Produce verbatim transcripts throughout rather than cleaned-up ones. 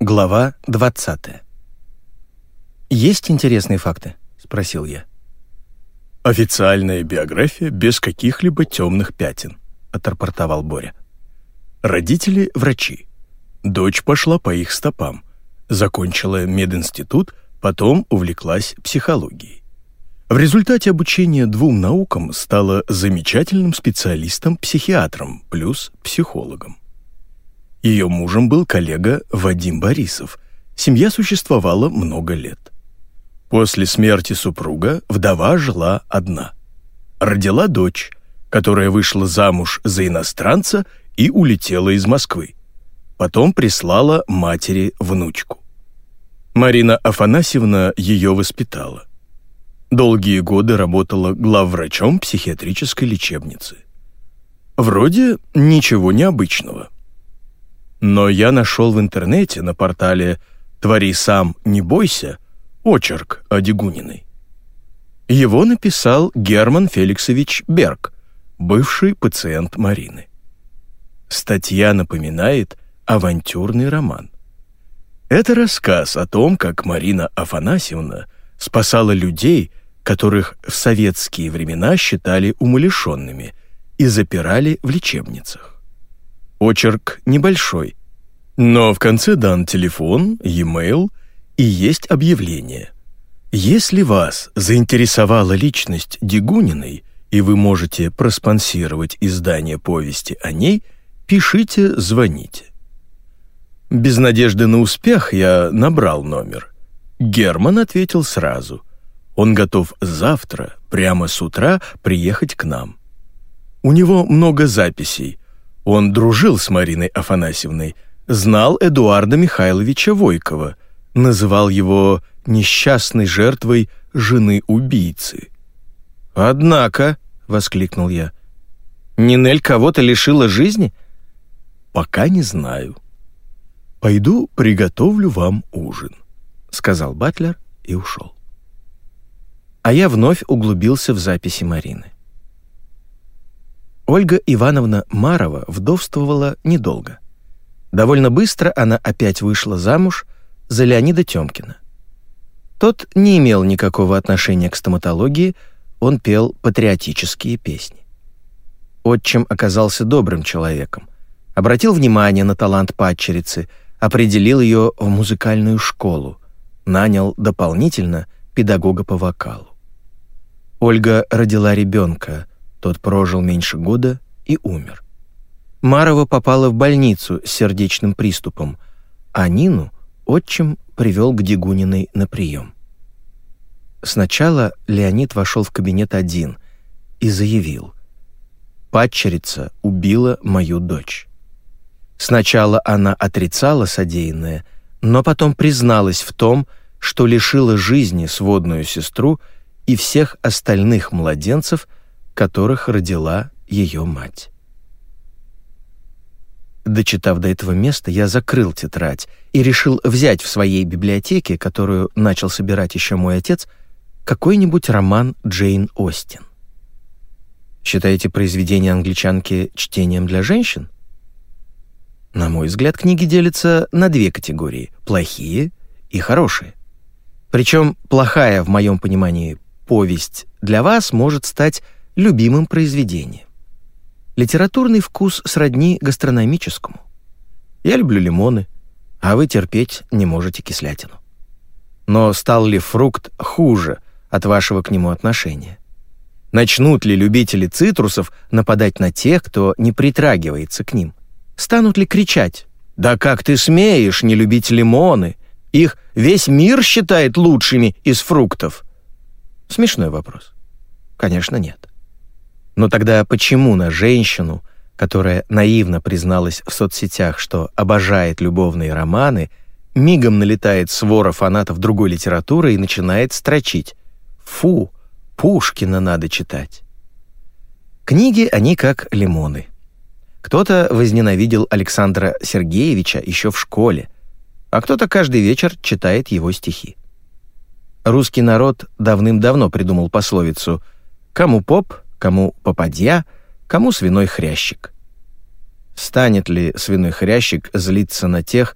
Глава двадцатая. «Есть интересные факты?» — спросил я. «Официальная биография без каких-либо темных пятен», — отрапортовал Боря. «Родители — врачи. Дочь пошла по их стопам. Закончила мединститут, потом увлеклась психологией. В результате обучения двум наукам стала замечательным специалистом-психиатром плюс психологом. Ее мужем был коллега Вадим Борисов. Семья существовала много лет. После смерти супруга вдова жила одна. Родила дочь, которая вышла замуж за иностранца и улетела из Москвы. Потом прислала матери внучку. Марина Афанасьевна ее воспитала. Долгие годы работала главврачом психиатрической лечебницы. Вроде ничего необычного. Но я нашел в интернете на портале «Твори сам, не бойся» очерк о Дегуниной. Его написал Герман Феликсович Берг, бывший пациент Марины. Статья напоминает авантюрный роман. Это рассказ о том, как Марина Афанасьевна спасала людей, которых в советские времена считали умалишенными, и запирали в лечебницах. Очерк небольшой, но в конце дан телефон, e-mail и есть объявление. Если вас заинтересовала личность Дегуниной, и вы можете проспонсировать издание повести о ней, пишите, звоните. Без надежды на успех я набрал номер. Герман ответил сразу. Он готов завтра, прямо с утра, приехать к нам. У него много записей. Он дружил с Мариной Афанасьевной, знал Эдуарда Михайловича Войкова, называл его несчастной жертвой жены убийцы. «Однако», — воскликнул я, — «Нинель кого-то лишила жизни?» «Пока не знаю. Пойду приготовлю вам ужин», — сказал батлер и ушел. А я вновь углубился в записи Марины. Ольга Ивановна Марова вдовствовала недолго. Довольно быстро она опять вышла замуж за Леонида Тёмкина. Тот не имел никакого отношения к стоматологии, он пел патриотические песни. Отчим оказался добрым человеком, обратил внимание на талант падчерицы, определил ее в музыкальную школу, нанял дополнительно педагога по вокалу. Ольга родила ребенка, тот прожил меньше года и умер. Марова попала в больницу с сердечным приступом, а Нину отчим привел к Дегуниной на прием. Сначала Леонид вошел в кабинет один и заявил: «Падчерица убила мою дочь». Сначала она отрицала содеянное, но потом призналась в том, что лишила жизни сводную сестру и всех остальных младенцев, которых родила ее мать. Дочитав до этого места, я закрыл тетрадь и решил взять в своей библиотеке, которую начал собирать еще мой отец, какой-нибудь роман Джейн Остин. Считаете произведение англичанки чтением для женщин? На мой взгляд, книги делятся на две категории – плохие и хорошие. Причем плохая, в моем понимании, повесть для вас может стать любимым произведением. Литературный вкус сродни гастрономическому. Я люблю лимоны, а вы терпеть не можете кислятину. Но стал ли фрукт хуже от вашего к нему отношения? Начнут ли любители цитрусов нападать на тех, кто не притрагивается к ним? Станут ли кричать: «Да как ты смеешь не любить лимоны? Их весь мир считает лучшими из фруктов». Смешной вопрос. Конечно, нет. Но тогда почему на женщину, которая наивно призналась в соцсетях, что обожает любовные романы, мигом налетает свора фанатов другой литературы и начинает строчить: «Фу, Пушкина надо читать». Книги, они как лимоны. Кто-то возненавидел Александра Сергеевича еще в школе, а кто-то каждый вечер читает его стихи. Русский народ давным-давно придумал пословицу «Кому поп, кому попадья, кому свиной хрящик». Станет ли свиной хрящик злиться на тех,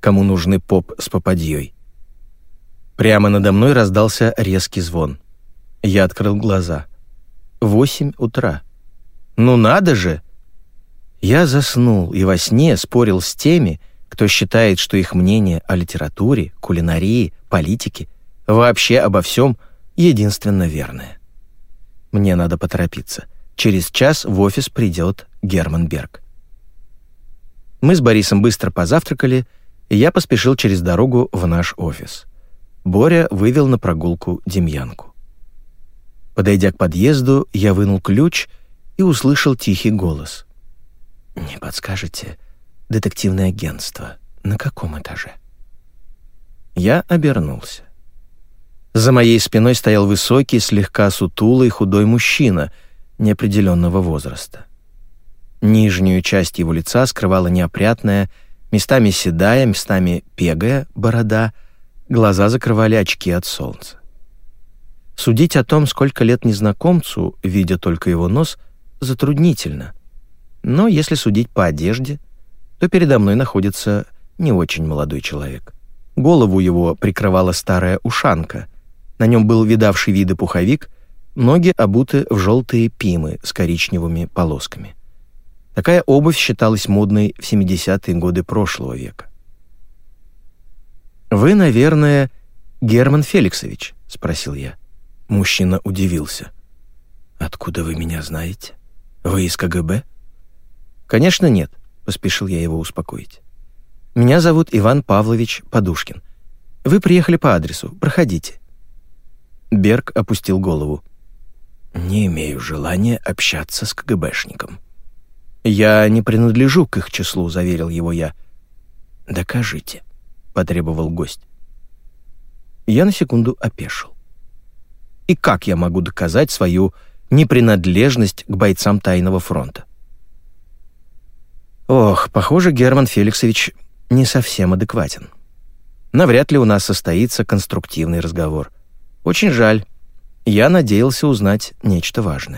кому нужны поп с попадьей. Прямо надо мной раздался резкий звон. Я открыл глаза. Восемь утра. Ну надо же! Я заснул и во сне спорил с теми, кто считает, что их мнение о литературе, кулинарии, политике, вообще обо всем единственно верное. Мне надо поторопиться. Через час в офис придет Герман Берг. Мы с Борисом быстро позавтракали, и я поспешил через дорогу в наш офис. Боря вывел на прогулку Демьянку. Подойдя к подъезду, я вынул ключ и услышал тихий голос. «Не подскажете, детективное агентство на каком этаже?» Я обернулся. За моей спиной стоял высокий, слегка сутулый, худой мужчина неопределенного возраста. Нижнюю часть его лица скрывала неопрятная, местами седая, местами пегая борода, глаза закрывали очки от солнца. Судить о том, сколько лет незнакомцу, видя только его нос, затруднительно. Но если судить по одежде, то передо мной находится не очень молодой человек. Голову его прикрывала старая ушанка, на нем был видавший виды пуховик, ноги обуты в желтые пимы с коричневыми полосками. Такая обувь считалась модной в семидесятые годы прошлого века. «Вы, наверное, Герман Феликсович?» — спросил я. Мужчина удивился. «Откуда вы меня знаете? Вы из ка гэ бэ?» «Конечно нет», — поспешил я его успокоить. «Меня зовут Иван Павлович Подушкин. Вы приехали по адресу. Проходите». Берг опустил голову. «Не имею желания общаться с ка гэ бэшником». «Я не принадлежу к их числу», — заверил его я. «Докажите», — потребовал гость. Я на секунду опешил. И как я могу доказать свою непринадлежность к бойцам тайного фронта? Ох, похоже, Герман Феликсович не совсем адекватен. Навряд ли у нас состоится конструктивный разговор. Очень жаль. Я надеялся узнать нечто важное.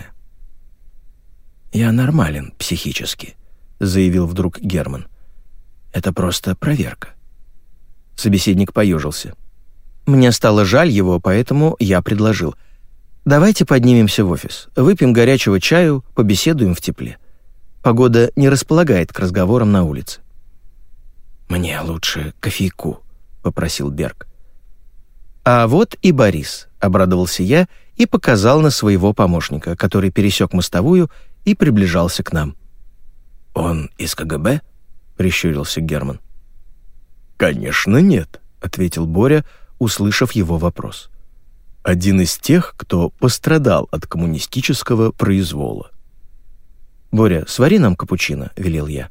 «Я нормален психически», — заявил вдруг Герман. «Это просто проверка». Собеседник поежился. Мне стало жаль его, поэтому я предложил. «Давайте поднимемся в офис, выпьем горячего чаю, побеседуем в тепле. Погода не располагает к разговорам на улице». «Мне лучше кофейку», — попросил Берг. «А вот и Борис», — обрадовался я и показал на своего помощника, который пересек мостовую и приближался к нам. «Он из ка гэ бэ?» — прищурился Герман. «Конечно нет», — ответил Боря, услышав его вопрос. «Один из тех, кто пострадал от коммунистического произвола». «Боря, свари нам капучино», — велел я.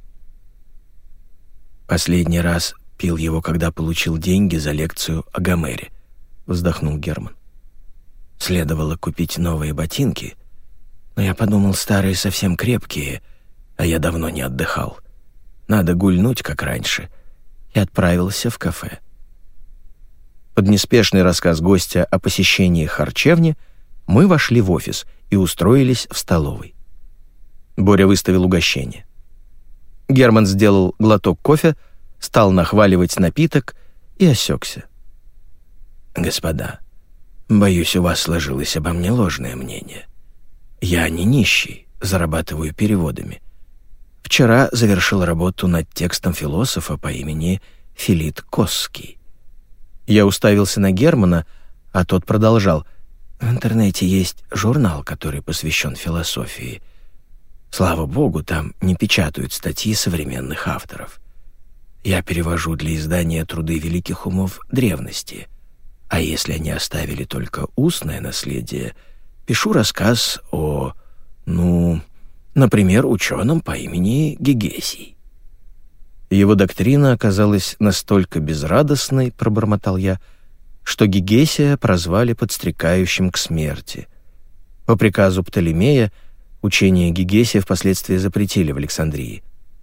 «Последний раз пил его, когда получил деньги за лекцию о Гомере», — вздохнул Герман. «Следовало купить новые ботинки, но я подумал, старые совсем крепкие, а я давно не отдыхал. Надо гульнуть, как раньше», и отправился в кафе. Под неспешный рассказ гостя о посещении харчевни мы вошли в офис и устроились в столовой. Боря выставил угощение. Герман сделал глоток кофе, стал нахваливать напиток и осекся. «Господа, боюсь, у вас сложилось обо мне ложное мнение. Я не нищий, зарабатываю переводами. Вчера завершил работу над текстом философа по имени Филит Косский». Я уставился на Германа, а тот продолжал. «В интернете есть журнал, который посвящен философии. Слава богу, там не печатают статьи современных авторов. Я перевожу для издания труды великих умов древности, а если они оставили только устное наследие, пишу рассказ о, ну, например, ученом по имени Гегесий». Его доктрина оказалась настолько безрадостной, пробормотал я, что Гегесия прозвали подстрекающим к смерти. По приказу Птолемея учение Гегесия впоследствии запретили в Александрии.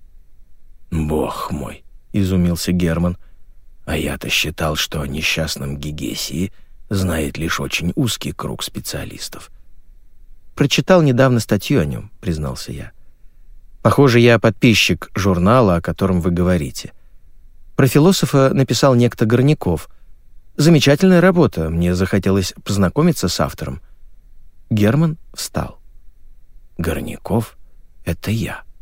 «Бог мой!» — изумился Герман. «А я-то считал, что о несчастном Гегесии знает лишь очень узкий круг специалистов». «Прочитал недавно статью о нем», — признался я. «Похоже, я подписчик журнала, о котором вы говорите. Про философа написал некто Горняков. Замечательная работа, мне захотелось познакомиться с автором». Герман встал. «Горняков — это я».